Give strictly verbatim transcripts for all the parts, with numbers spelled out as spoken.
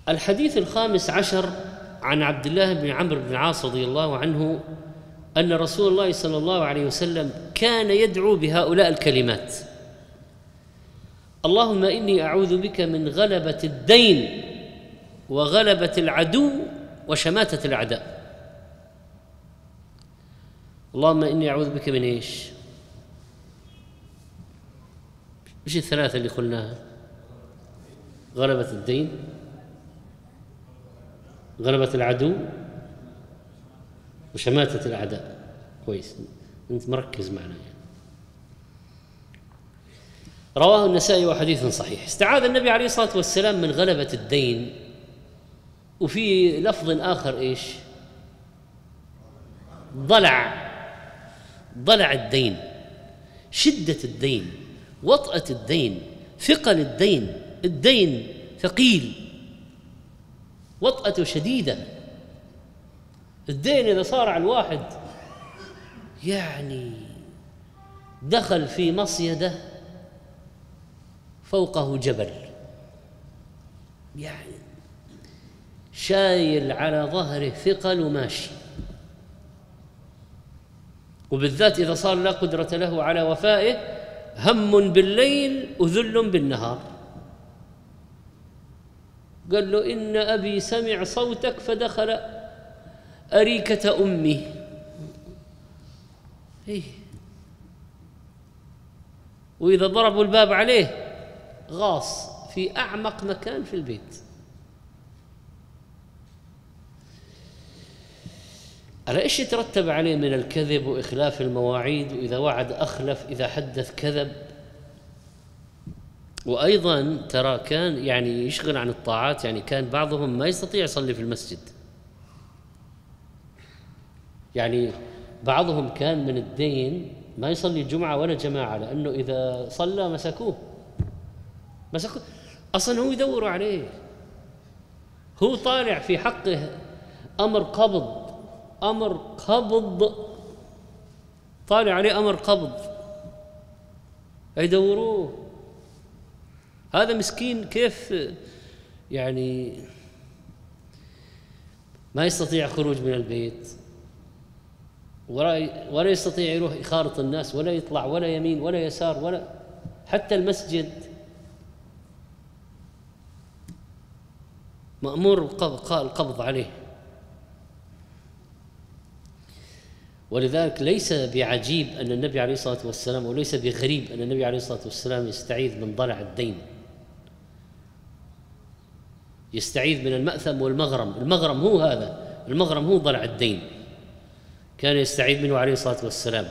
الحديث الخامس عشر عن عبد الله بن عمرو بن العاص رضي الله عنه أن رسول الله صلى الله عليه وسلم كان يدعو بهؤلاء الكلمات: اللهم إني أعوذ بك من غلبة الدين وغلبة العدو وشماتة الأعداء. اللهم إني أعوذ بك من إيش؟ إيش الثلاثة اللي قلناها؟ غلبة الدين، غلبة العدو، وشماتة الأعداء. كويس، أنت مركز معنا يعني. رواه النسائي وحديث صحيح. استعاذ النبي عليه الصلاة والسلام من غلبة الدين، وفي لفظ آخر إيش؟ ضلع ضلع الدين، شدة الدين، وطأة الدين، ثقل الدين. الدين ثقيل، وطأته شديدة. الدين إذا صار على الواحد يعني دخل في مصيدة فوقه جبل، يعني شايل على ظهره ثقل وماشي، وبالذات إذا صار لا قدرة له على وفائه، هم بالليل وذل بالنهار. قال له: إن أبي سمع صوتك فدخل أريكة أمي. إيه؟ وإذا ضربوا الباب عليه غاص في أعمق مكان في البيت. على إيش يترتب عليه من الكذب وإخلاف المواعيد، وإذا وعد أخلف، إذا حدث كذب. وأيضا ترى كان يعني يشغل عن الطاعات، يعني كان بعضهم ما يستطيع يصلي في المسجد، يعني بعضهم كان من الدين ما يصلي الجمعة ولا جماعة، لأنه إذا صلى مسكوه مسكوه أصلا هو يدوروا عليه، هو طالع في حقه أمر قبض، أمر قبض طالع عليه أمر قبض، يدوروه. هذا مسكين كيف يعني ما يستطيع خروج من البيت، ولا يستطيع يروح يخالط الناس، ولا يطلع ولا يمين ولا يسار، ولا حتى المسجد مأمور القبض عليه. ولذلك ليس بعجيب أن النبي عليه الصلاة والسلام، وليس بغريب أن النبي عليه الصلاة والسلام يستعيذ من ضلع الدين، يستعيذ من المأثم والمغرم. المغرم هو هذا، المغرم هو ضلع الدين، كان يستعيذ منه عليه الصلاة والسلام.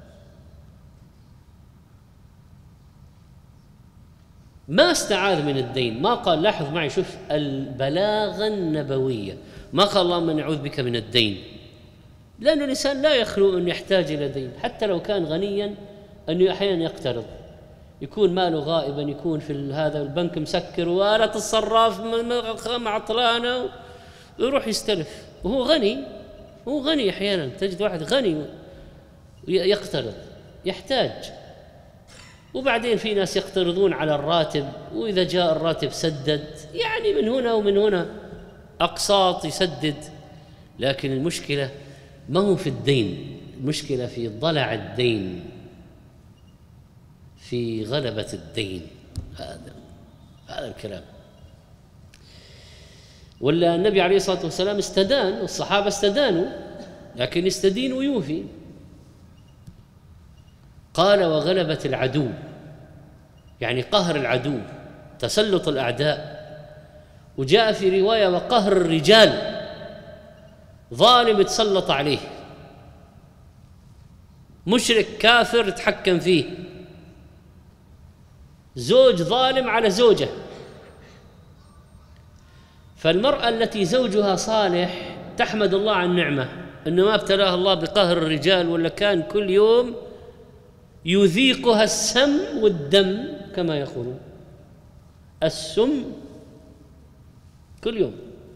ما استعاذ من الدين، ما قال، لاحظ معي، شوف البلاغة النبوية، ما قال اللهم نعوذ بك من الدين، لأن الإنسان لا يخلو أن يحتاج إلى دين، حتى لو كان غنيا، أنه أحيانا يقترض، يكون ماله غائبا، يكون في هذا البنك مسكر وآلة الصراف معطلانة، ويروح يستلف وهو غني. هو غني، أحيانا تجد واحد غني يقترض، يحتاج. وبعدين في ناس يقترضون على الراتب، وإذا جاء الراتب سدد، يعني من هنا ومن هنا أقساط يسدد. لكن المشكلة ما هو في الدين، المشكلة في ضلع الدين، في غلبة الدين. هذا هذا الكلام. ولا النبي عليه الصلاة والسلام استدان، والصحابة استدانوا، لكن يستدين ويوفي. قال: وغلبة العدو، يعني قهر العدو، تسلط الأعداء. وجاء في رواية: وقهر الرجال، ظالم يتسلط عليه، مشرك كافر يتحكم فيه، زوج ظالم على زوجه. فالمرأة التي زوجها صالح تحمد الله على النعمة أنه ما ابتلاها الله بقهر الرجال، ولا كان كل يوم يذيقها السم والدم، كما يقولون السم كل يوم.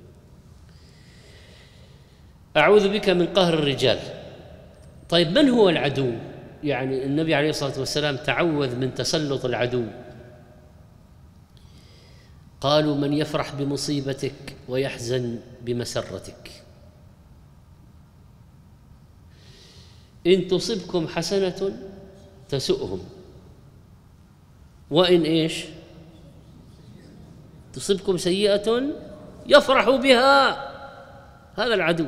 أعوذ بك من قهر الرجال. طيب، من هو العدو؟ يعني النبي عليه الصلاة والسلام تعوذ من تسلط العدو. قالوا: من يفرح بمصيبتك ويحزن بمسرتك؟ إن تصبكم حسنة تسؤهم، وإن إيش تصبكم سيئة يفرحوا بها. هذا العدو.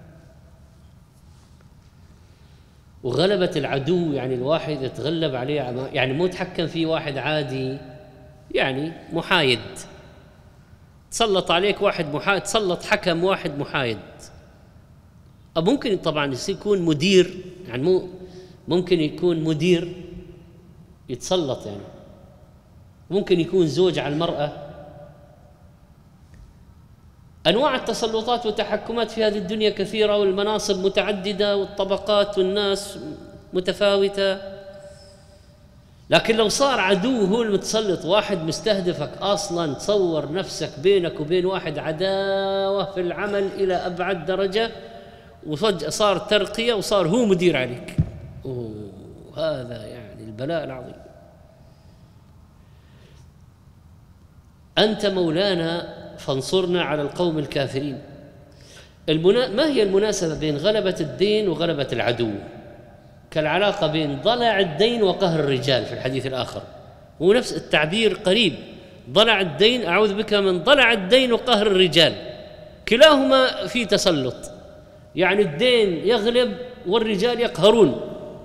وغلبة العدو يعني الواحد يتغلب عليه، يعني مو يتحكم فيه واحد عادي، يعني محايد. تسلط عليك واحد محايد، تسلط حكم واحد محايد. أو ممكن طبعا يكون مدير، يعني مو ممكن يكون مدير يتسلط، يعني ممكن يكون زوج على المرأة. أنواع التسلطات والتحكمات في هذه الدنيا كثيرة، والمناصب متعددة، والطبقات والناس متفاوتة. لكن لو صار عدو هو المتسلط، واحد مستهدفك أصلاً، تصور نفسك بينك وبين واحد عداوة في العمل إلى أبعد درجة، وفجأة صار ترقية وصار هو مدير عليك. أوه، هذا يعني البلاء العظيم. أنت مولانا فانصرنا على القوم الكافرين. المنا... ما هي المناسبة بين غلبة الدين وغلبة العدو؟ كالعلاقة بين ضلع الدين وقهر الرجال في الحديث الآخر، هو نفس التعبير قريب. ضلع الدين، أعوذ بك من ضلع الدين وقهر الرجال، كلاهما في تسلط، يعني الدين يغلب والرجال يقهرون.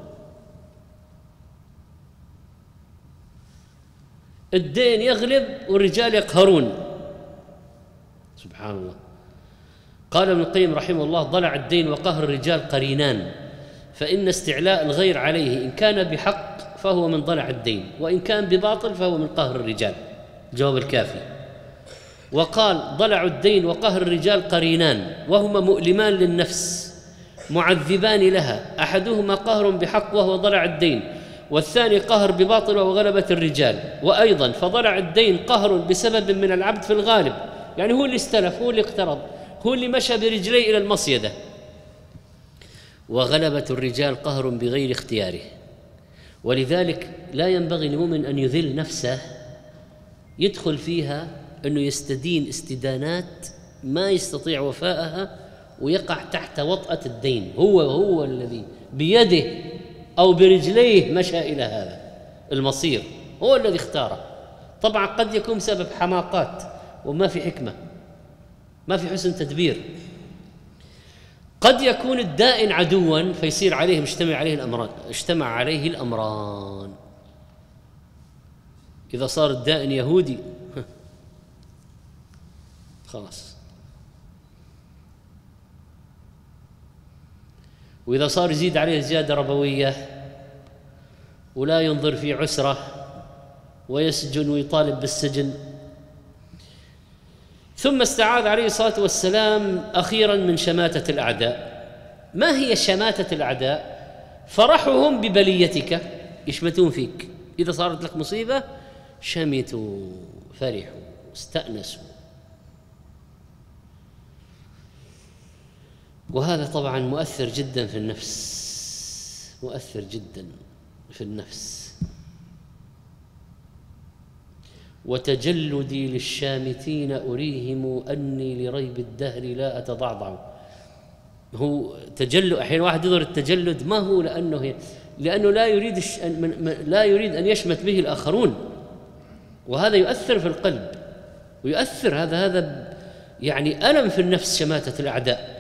الدين يغلب والرجال يقهرون، سبحان الله. قال ابن القيم رحمه الله: ضلع الدين وقهر الرجال قرينان، فإن استعلاء الغير عليه إن كان بحق فهو من ضلع الدين، وإن كان بباطل فهو من قهر الرجال. الجواب الكافي. وقال: ضلع الدين وقهر الرجال قرينان، وهما مؤلمان للنفس معذبان لها، أحدهما قهر بحق وهو ضلع الدين، والثاني قهر بباطل وهو غلبة الرجال. وأيضا فضلع الدين قهر بسبب من العبد في الغالب، يعني هو اللي استلف، هو اللي اقترض، هو اللي مشى برجليه إلى المصيدة. وغلبة الرجال قهر بغير اختياره، ولذلك لا ينبغي لمؤمن أن يذل نفسه يدخل فيها أنه يستدين استدانات ما يستطيع وفاءها ويقع تحت وطأة الدين. هو هو الذي بيده أو برجليه مشى إلى هذا المصير، هو الذي اختاره. طبعا قد يكون سبب حماقات وما في حكمة، ما في حسن تدبير. قد يكون الدائن عدوا فيصير عليه مجتمع عليه الأمران، اجتمع عليه الأمران. إذا صار الدائن يهودي خلاص، وإذا صار يزيد عليه زيادة ربوية ولا ينظر في عسرة ويسجن ويطالب بالسجن. ثم استعاذ عليه الصلاة والسلام أخيراً من شماتة الأعداء. ما هي شماتة الأعداء؟ فرحهم ببليتك، يشمتون فيك. إذا صارت لك مصيبة شمتوا، فرحوا، استأنسوا. وهذا طبعاً مؤثر جداً في النفس، مؤثر جداً في النفس. وتجلدي للشامتين أريهم أني لريب الدهر لا أتضعضع. هو تجلد، أحيانا واحد يظهر التجلد ما هو لأنه هي لأنه لا يريد الش... لا يريد أن يشمت به الآخرون، وهذا يؤثر في القلب ويؤثر هذا هذا يعني ألم في النفس، شماتة الأعداء.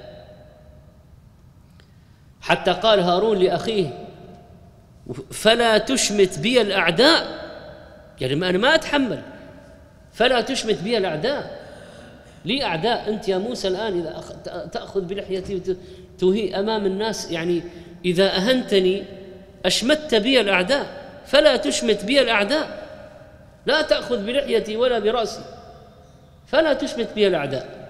حتى قال هارون لأخيه: فلا تشمت بي الأعداء، يعني ما أنا ما أتحمل، فلا تشمت بي الأعداء. لي أعداء أنت يا موسى الآن، إذا تأخذ بلحيتي وتهي أمام الناس، يعني إذا أهنتني أشمت بي الأعداء، فلا تشمت بي الأعداء، لا تأخذ بلحيتي ولا برأسي، فلا تشمت بي الأعداء.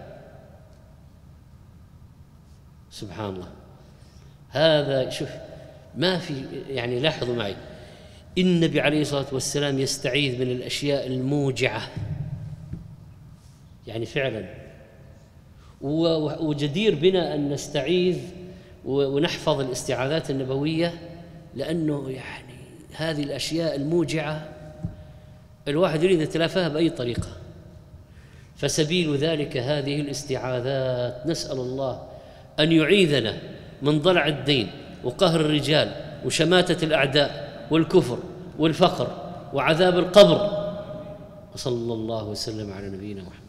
سبحان الله. هذا شوف، ما في يعني، لاحظوا معي، النبي عليه الصلاة والسلام يستعيذ من الأشياء الموجعة، يعني فعلا. وجدير بنا أن نستعيذ ونحفظ الاستعاذات النبوية، لأنه يعني هذه الأشياء الموجعة الواحد يريد يتلافاها بأي طريقة. فسبيل ذلك هذه الاستعاذات. نسأل الله أن يعيذنا من ضلع الدين وقهر الرجال وشماتة الأعداء والكفر والفقر وعذاب القبر. وصلى الله وسلم على نبينا محمد.